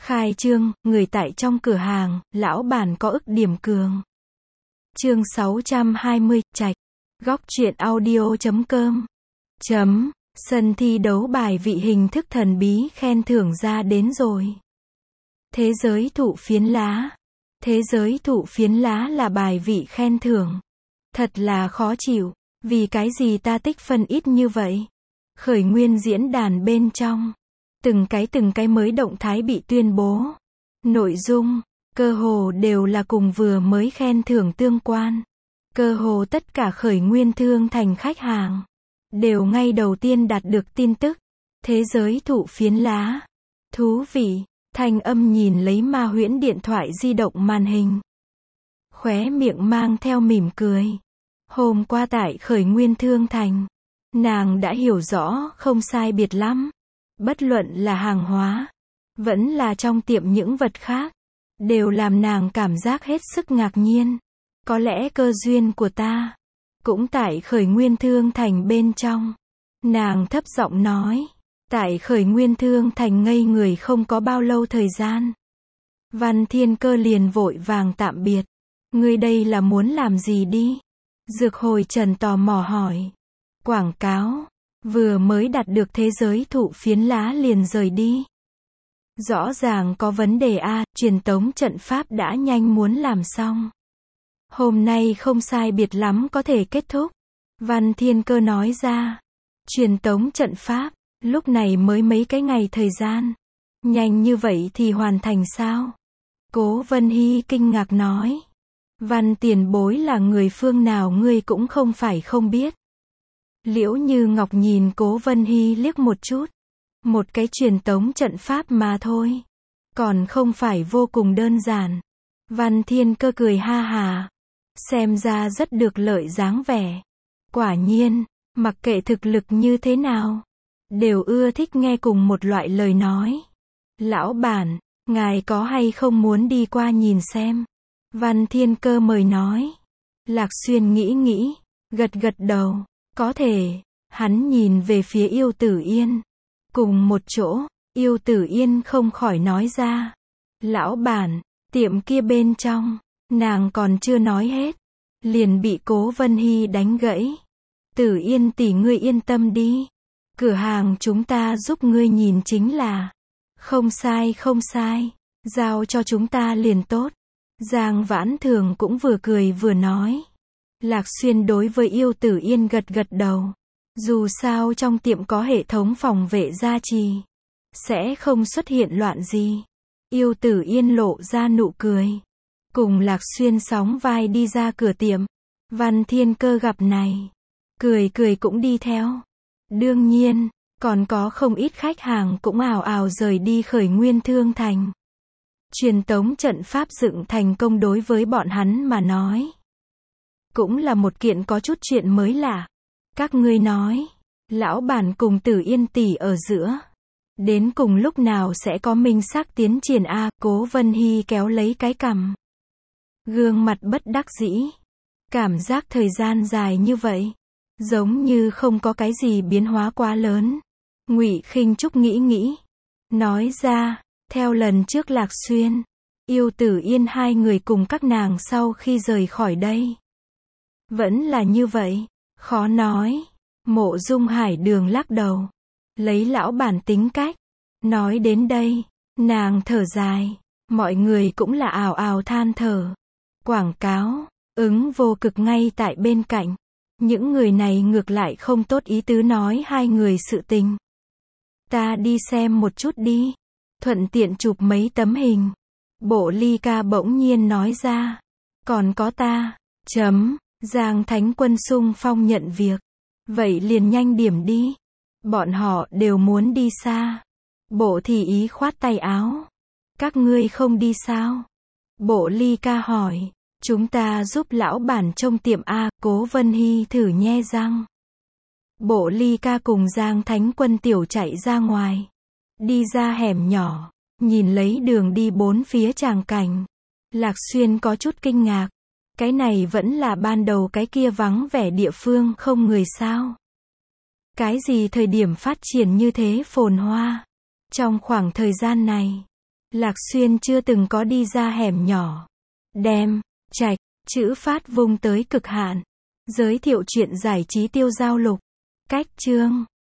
Khai trương, người tại trong cửa hàng, lão bản có ức điểm cường. Chương 620, Trạch. Góc truyện audio.com. Sân thi đấu bài vị hình thức thần bí khen thưởng ra đến rồi. Thế giới thụ phiến lá. Thế giới thụ phiến lá là bài vị khen thưởng. Thật là khó chịu. Vì cái gì ta tích phân ít như vậy? Khởi nguyên diễn đàn bên trong. Từng cái mới động thái bị tuyên bố. Nội dung, cơ hồ đều là cùng vừa mới khen thưởng tương quan. Cơ hồ tất cả khởi nguyên thương thành khách hàng đều ngay đầu tiên đạt được tin tức. Thế giới thụ phiến lá. Thú vị, thanh âm nhìn lấy ma huyễn điện thoại di động màn hình. Khóe miệng mang theo mỉm cười. Hôm qua tại khởi nguyên thương thành, nàng đã hiểu rõ không sai biệt lắm. Bất luận là hàng hóa, vẫn là trong tiệm những vật khác, đều làm nàng cảm giác hết sức ngạc nhiên. Có lẽ cơ duyên của ta cũng tại khởi nguyên thương thành bên trong. Nàng thấp giọng nói. Tại khởi nguyên thương thành ngây người không có bao lâu thời gian, Văn Thiên Cơ liền vội vàng tạm biệt. Ngươi đây là muốn làm gì đi? Dược Hồi Trần tò mò hỏi. Quảng cáo. Vừa mới đạt được thế giới thụ phiến lá liền rời đi. Rõ ràng có vấn đề a, truyền tống trận pháp đã nhanh muốn làm xong. Hôm nay không sai biệt lắm có thể kết thúc. Văn Thiên Cơ nói ra. Truyền tống trận pháp, lúc này mới mấy cái ngày thời gian. Nhanh như vậy thì hoàn thành sao? Cố Vân Hy kinh ngạc nói. Văn tiền bối là người phương nào ngươi cũng không phải không biết. Liễu Như Ngọc nhìn Cố Vân Hy liếc một chút. Một cái truyền tống trận pháp mà thôi. Còn không phải vô cùng đơn giản. Văn Thiên Cơ cười ha hà. Xem ra rất được lợi dáng vẻ. Quả nhiên, mặc kệ thực lực như thế nào, đều ưa thích nghe cùng một loại lời nói. Lão bản, ngài có hay không muốn đi qua nhìn xem? Văn Thiên Cơ mời nói. Lạc Xuyên nghĩ, gật đầu. Có thể. Hắn nhìn về phía Yêu Tử Yên. Cùng một chỗ, Yêu Tử Yên không khỏi nói ra. Lão bản, tiệm kia bên trong, nàng còn chưa nói hết, liền bị Cố Vân Hy đánh gãy. Tử Yên tỷ ngươi yên tâm đi. Cửa hàng chúng ta giúp ngươi nhìn chính là. Không sai. Giao cho chúng ta liền tốt. Giang Vãn Thường cũng vừa cười vừa nói. Lạc Xuyên đối với Yêu Tử Yên gật đầu. Dù sao trong tiệm có hệ thống phòng vệ gia trì, sẽ không xuất hiện loạn gì. Yêu Tử Yên lộ ra nụ cười. Cùng Lạc Xuyên sóng vai đi ra cửa tiệm. Văn Thiên Cơ gặp này, cười cũng đi theo. Đương nhiên, còn có không ít khách hàng cũng ào ào rời đi khởi nguyên thương thành. Truyền tống trận pháp dựng thành công đối với bọn hắn mà nói, cũng là một kiện có chút chuyện mới lạ. Các ngươi nói, lão bản cùng Tử Yên tỷ ở giữa, đến cùng lúc nào sẽ có minh xác tiến triển a? Cố Vân Hy kéo lấy cái cằm, gương mặt bất đắc dĩ. Cảm giác thời gian dài như vậy, giống như không có cái gì biến hóa quá lớn. Ngụy Khinh Trúc nghĩ, nói ra, theo lần trước Lạc Xuyên, Yêu Tử Yên hai người cùng các nàng sau khi rời khỏi đây, vẫn là như vậy, khó nói. Mộ Dung Hải Đường lắc đầu, lấy lão bản tính cách. Nói đến đây, nàng thở dài, mọi người cũng là ào ào than thở. Quảng cáo, ứng vô cực ngay tại bên cạnh. Những người này ngược lại không tốt ý tứ nói hai người sự tình. Ta đi xem một chút đi, thuận tiện chụp mấy tấm hình. Bộ Ly Ca bỗng nhiên nói ra. Còn có ta. Giang Thánh Quân xung phong nhận việc. Vậy liền nhanh điểm đi. Bọn họ đều muốn đi xa. Bộ Thì Ý khoát tay áo. Các ngươi không đi sao? Bộ Ly Ca hỏi. Chúng ta giúp lão bản trông tiệm a. Cố Vân Hy thử nhe răng. Bộ Ly Ca cùng Giang Thánh Quân tiểu chạy ra ngoài. Đi ra hẻm nhỏ, nhìn lấy đường đi bốn phía tràng cảnh. Lạc Xuyên có chút kinh ngạc. Cái này vẫn là ban đầu cái kia vắng vẻ địa phương không người sao? Cái gì thời điểm phát triển như thế phồn hoa? Trong khoảng thời gian này, Lạc Xuyên chưa từng có đi ra hẻm nhỏ. Đem, trạch, chữ phát vung tới cực hạn. Giới thiệu chuyện giải trí tiêu giao lục. Cách chương